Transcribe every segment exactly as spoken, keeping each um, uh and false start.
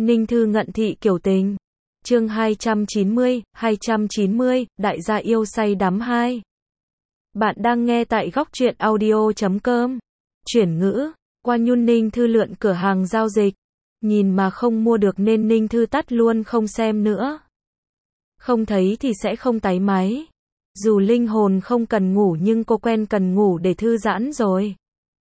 Ninh Thư Ngận Thị Kiểu Tình. Chương hai trăm chín mươi, hai trăm chín mươi, Đại gia yêu say đắm hai. Bạn đang nghe tại góc truyện audio chấm com. Chuyển ngữ, qua nhun Ninh Thư lượn cửa hàng giao dịch. Nhìn mà không mua được nên Ninh Thư tắt luôn không xem nữa. Không thấy thì sẽ không tái máy. Dù linh hồn không cần ngủ nhưng cô quen cần ngủ để thư giãn rồi.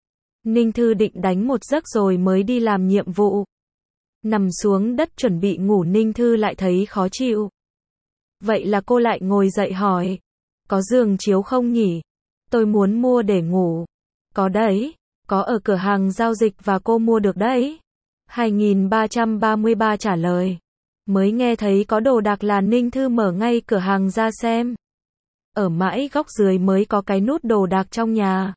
Ninh Thư định đánh một giấc rồi mới đi làm nhiệm vụ. Nằm xuống đất chuẩn bị ngủ Ninh Thư lại thấy khó chịu. Vậy là cô lại ngồi dậy hỏi. Có giường chiếu không nhỉ? Tôi muốn mua để ngủ. Có đấy, có ở cửa hàng giao dịch và cô mua được đấy. hai nghìn ba trăm ba mươi ba trả lời. Mới nghe thấy có đồ đạc là Ninh Thư mở ngay cửa hàng ra xem. Ở mãi góc dưới mới có cái nút đồ đạc trong nhà.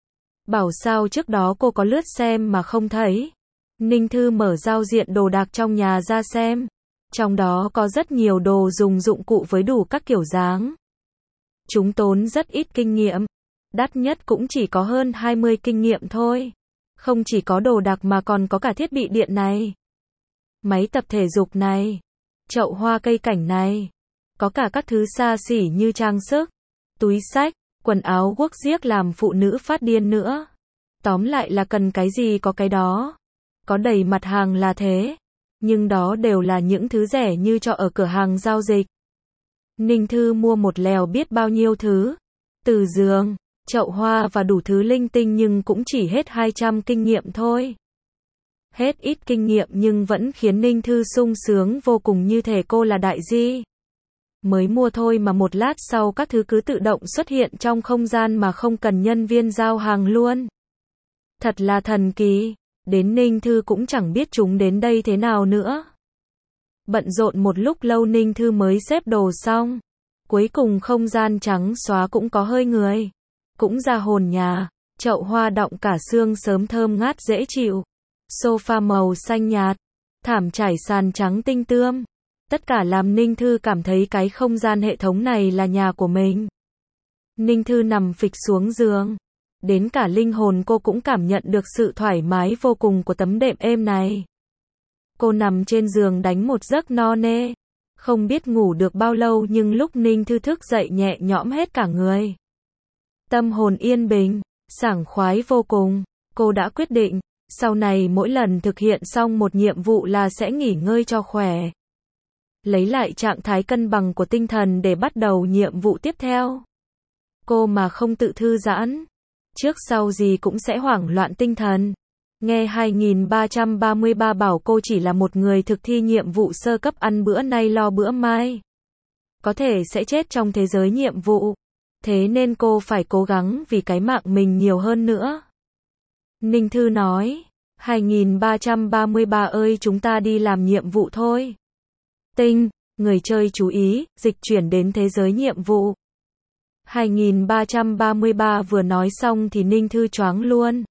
Bảo sao trước đó cô có lướt xem mà không thấy. Ninh Thư mở giao diện đồ đạc trong nhà ra xem. Trong đó có rất nhiều đồ dùng dụng cụ với đủ các kiểu dáng. Chúng tốn rất ít kinh nghiệm. Đắt nhất cũng chỉ có hơn hai mươi kinh nghiệm thôi. Không chỉ có đồ đạc mà còn có cả thiết bị điện này. Máy tập thể dục này. Chậu hoa cây cảnh này. Có cả các thứ xa xỉ như trang sức, túi xách, quần áo guốc giếc làm phụ nữ phát điên nữa. Tóm lại là cần cái gì có cái đó. Có đầy mặt hàng là thế. Nhưng đó đều là những thứ rẻ như cho ở cửa hàng giao dịch. Ninh Thư mua một lèo biết bao nhiêu thứ. Từ giường, chậu hoa và đủ thứ linh tinh nhưng cũng chỉ hết hai trăm kinh nghiệm thôi. Hết ít kinh nghiệm nhưng vẫn khiến Ninh Thư sung sướng vô cùng như thể cô là đại di. Mới mua thôi mà một lát sau các thứ cứ tự động xuất hiện trong không gian mà không cần nhân viên giao hàng luôn. Thật là thần kỳ. Đến Ninh Thư cũng chẳng biết chúng đến đây thế nào nữa. Bận rộn một lúc lâu Ninh Thư mới xếp đồ xong. Cuối cùng không gian trắng xóa cũng có hơi người. Cũng ra hồn nhà. Chậu hoa đọng cả xương sớm thơm ngát dễ chịu. Sofa màu xanh nhạt. Thảm trải sàn trắng tinh tươm. Tất cả làm Ninh Thư cảm thấy cái không gian hệ thống này là nhà của mình. Ninh Thư nằm phịch xuống giường. Đến cả linh hồn cô cũng cảm nhận được sự thoải mái vô cùng của tấm đệm êm này. Cô nằm trên giường đánh một giấc no nê. Không biết ngủ được bao lâu nhưng lúc Ninh Thư thức dậy nhẹ nhõm hết cả người. Tâm hồn yên bình, sảng khoái vô cùng. Cô đã quyết định, sau này mỗi lần thực hiện xong một nhiệm vụ là sẽ nghỉ ngơi cho khỏe. Lấy lại trạng thái cân bằng của tinh thần để bắt đầu nhiệm vụ tiếp theo. Cô mà không tự thư giãn, trước sau gì cũng sẽ hoảng loạn tinh thần. Nghe hai nghìn ba trăm ba mươi ba bảo cô chỉ là một người thực thi nhiệm vụ sơ cấp ăn bữa nay lo bữa mai. Có thể sẽ chết trong thế giới nhiệm vụ. Thế nên cô phải cố gắng vì cái mạng mình nhiều hơn nữa. Ninh Thư nói, hai nghìn ba trăm ba mươi ba ơi chúng ta đi làm nhiệm vụ thôi. Tinh, người chơi chú ý, dịch chuyển đến thế giới nhiệm vụ. hai nghìn ba trăm ba mươi ba vừa nói xong thì Ninh Thư choáng luôn.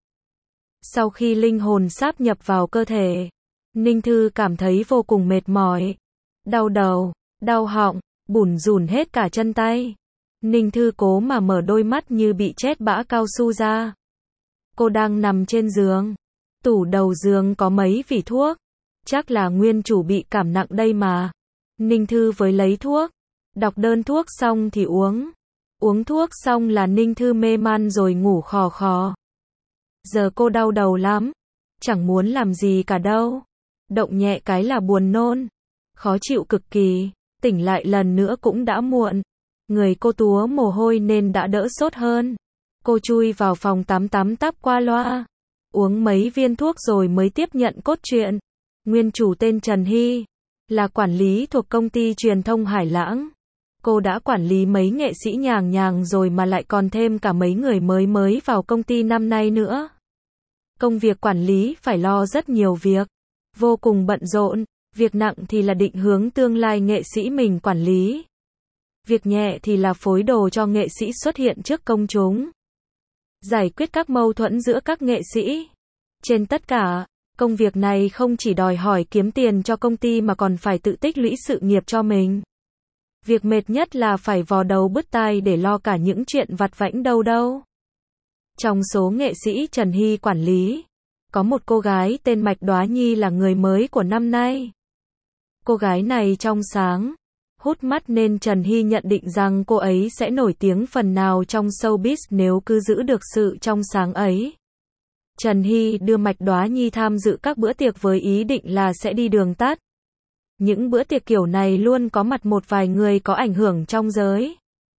Sau khi linh hồn sáp nhập vào cơ thể, Ninh Thư cảm thấy vô cùng mệt mỏi. Đau đầu, đau họng, bủn rủn hết cả chân tay. Ninh Thư cố mà mở đôi mắt như bị chét bã cao su ra. Cô đang nằm trên giường. Tủ đầu giường có mấy vỉ thuốc. Chắc là nguyên chủ bị cảm nặng đây mà. Ninh Thư với lấy thuốc. Đọc đơn thuốc xong thì uống. Uống thuốc xong là Ninh Thư mê man rồi ngủ khò khò. Giờ cô đau đầu lắm. Chẳng muốn làm gì cả đâu. Động nhẹ cái là buồn nôn. Khó chịu cực kỳ. Tỉnh lại lần nữa cũng đã muộn. Người cô túa mồ hôi nên đã đỡ sốt hơn. Cô chui vào phòng tắm tắm táp qua loa. Uống mấy viên thuốc rồi mới tiếp nhận cốt truyện. Nguyên chủ tên Trần Hy. Là quản lý thuộc công ty truyền thông Hải Lãng. Cô đã quản lý mấy nghệ sĩ nhàng nhàng rồi mà lại còn thêm cả mấy người mới mới vào công ty năm nay nữa. Công việc quản lý phải lo rất nhiều việc. Vô cùng bận rộn. Việc nặng thì là định hướng tương lai nghệ sĩ mình quản lý. Việc nhẹ thì là phối đồ cho nghệ sĩ xuất hiện trước công chúng. Giải quyết các mâu thuẫn giữa các nghệ sĩ. Trên tất cả, công việc này không chỉ đòi hỏi kiếm tiền cho công ty mà còn phải tự tích lũy sự nghiệp cho mình. Việc mệt nhất là phải vò đầu bứt tai để lo cả những chuyện vặt vãnh đâu đâu. Trong số nghệ sĩ Trần Hy quản lý, có một cô gái tên Mạch Đoá Nhi là người mới của năm nay. Cô gái này trong sáng, hút mắt nên Trần Hy nhận định rằng cô ấy sẽ nổi tiếng phần nào trong showbiz nếu cứ giữ được sự trong sáng ấy. Trần Hy đưa Mạch Đoá Nhi tham dự các bữa tiệc với ý định là sẽ đi đường tắt. Những bữa tiệc kiểu này luôn có mặt một vài người có ảnh hưởng trong giới,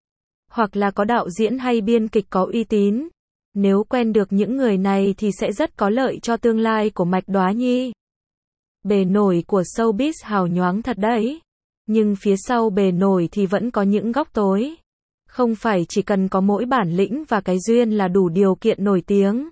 hoặc là có đạo diễn hay biên kịch có uy tín. Nếu quen được những người này thì sẽ rất có lợi cho tương lai của Mạch Đoá Nhi. Bề nổi của showbiz hào nhoáng thật đấy. Nhưng phía sau bề nổi thì vẫn có những góc tối. Không phải chỉ cần có mỗi bản lĩnh và cái duyên là đủ điều kiện nổi tiếng.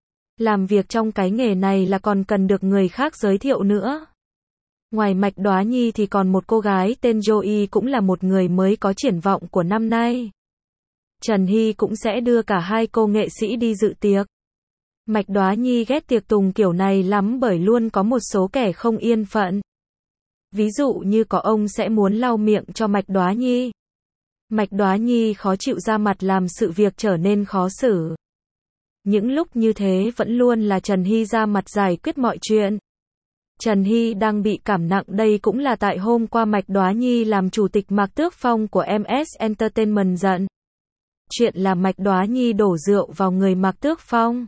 Làm việc trong cái nghề này là còn cần được người khác giới thiệu nữa. Ngoài Mạch Đoá Nhi thì còn một cô gái tên Joey cũng là một người mới có triển vọng của năm nay. Trần Hy cũng sẽ đưa cả hai cô nghệ sĩ đi dự tiệc. Mạch Đoá Nhi ghét tiệc tùng kiểu này lắm bởi luôn có một số kẻ không yên phận. Ví dụ như có ông sẽ muốn lau miệng cho Mạch Đoá Nhi. Mạch Đoá Nhi khó chịu ra mặt làm sự việc trở nên khó xử. Những lúc như thế vẫn luôn là Trần Hy ra mặt giải quyết mọi chuyện. Trần Hy đang bị cảm nặng đây cũng là tại hôm qua Mạch Đoá Nhi làm chủ tịch Mạc Tước Phong của em ét Entertainment giận. Chuyện là Mạch Đoá Nhi đổ rượu vào người Mạc Tước Phong,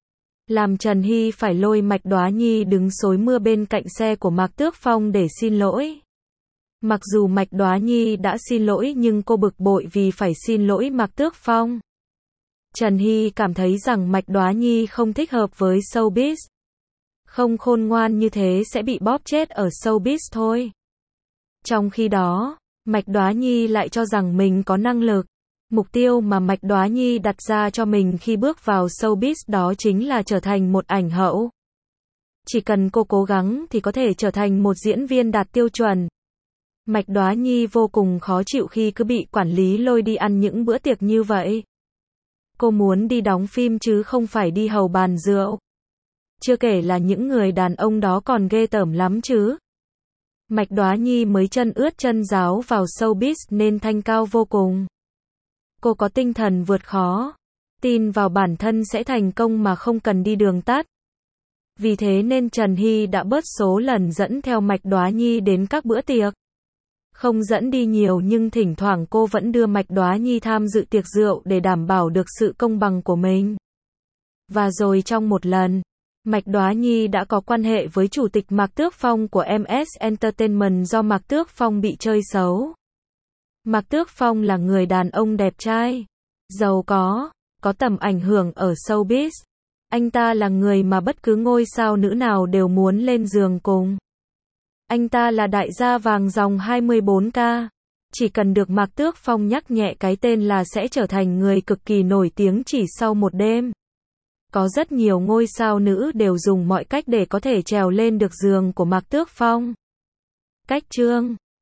làm Trần Hy phải lôi Mạch Đoá Nhi đứng xối mưa bên cạnh xe của Mạc Tước Phong để xin lỗi. Mặc dù Mạch Đoá Nhi đã xin lỗi nhưng cô bực bội vì phải xin lỗi Mạc Tước Phong. Trần Hy cảm thấy rằng Mạch Đoá Nhi không thích hợp với showbiz. Không khôn ngoan như thế sẽ bị bóp chết ở showbiz thôi. Trong khi đó, Mạch Đoá Nhi lại cho rằng mình có năng lực. Mục tiêu mà Mạch Đoá Nhi đặt ra cho mình khi bước vào showbiz đó chính là trở thành một ảnh hậu. Chỉ cần cô cố gắng thì có thể trở thành một diễn viên đạt tiêu chuẩn. Mạch Đoá Nhi vô cùng khó chịu khi cứ bị quản lý lôi đi ăn những bữa tiệc như vậy. Cô muốn đi đóng phim chứ không phải đi hầu bàn rượu. Chưa kể là những người đàn ông đó còn ghê tởm lắm chứ. Mạch Đoá Nhi mới chân ướt chân ráo vào showbiz nên thanh cao vô cùng. Cô có tinh thần vượt khó, tin vào bản thân sẽ thành công mà không cần đi đường tắt. Vì thế nên Trần Hy đã bớt số lần dẫn theo Mạch Đoá Nhi đến các bữa tiệc. Không dẫn đi nhiều nhưng thỉnh thoảng cô vẫn đưa Mạch Đoá Nhi tham dự tiệc rượu để đảm bảo được sự công bằng của mình. Và rồi trong một lần, Mạch Đoá Nhi đã có quan hệ với chủ tịch Mạc Tước Phong của em ét Entertainment do Mạc Tước Phong bị chơi xấu. Mạc Tước Phong là người đàn ông đẹp trai, giàu có, có tầm ảnh hưởng ở showbiz. Anh ta là người mà bất cứ ngôi sao nữ nào đều muốn lên giường cùng. Anh ta là đại gia vàng dòng hai mươi bốn K. Chỉ cần được Mạc Tước Phong nhắc nhẹ cái tên là sẽ trở thành người cực kỳ nổi tiếng chỉ sau một đêm. Có rất nhiều ngôi sao nữ đều dùng mọi cách để có thể trèo lên được giường của Mạc Tước Phong. Cách chương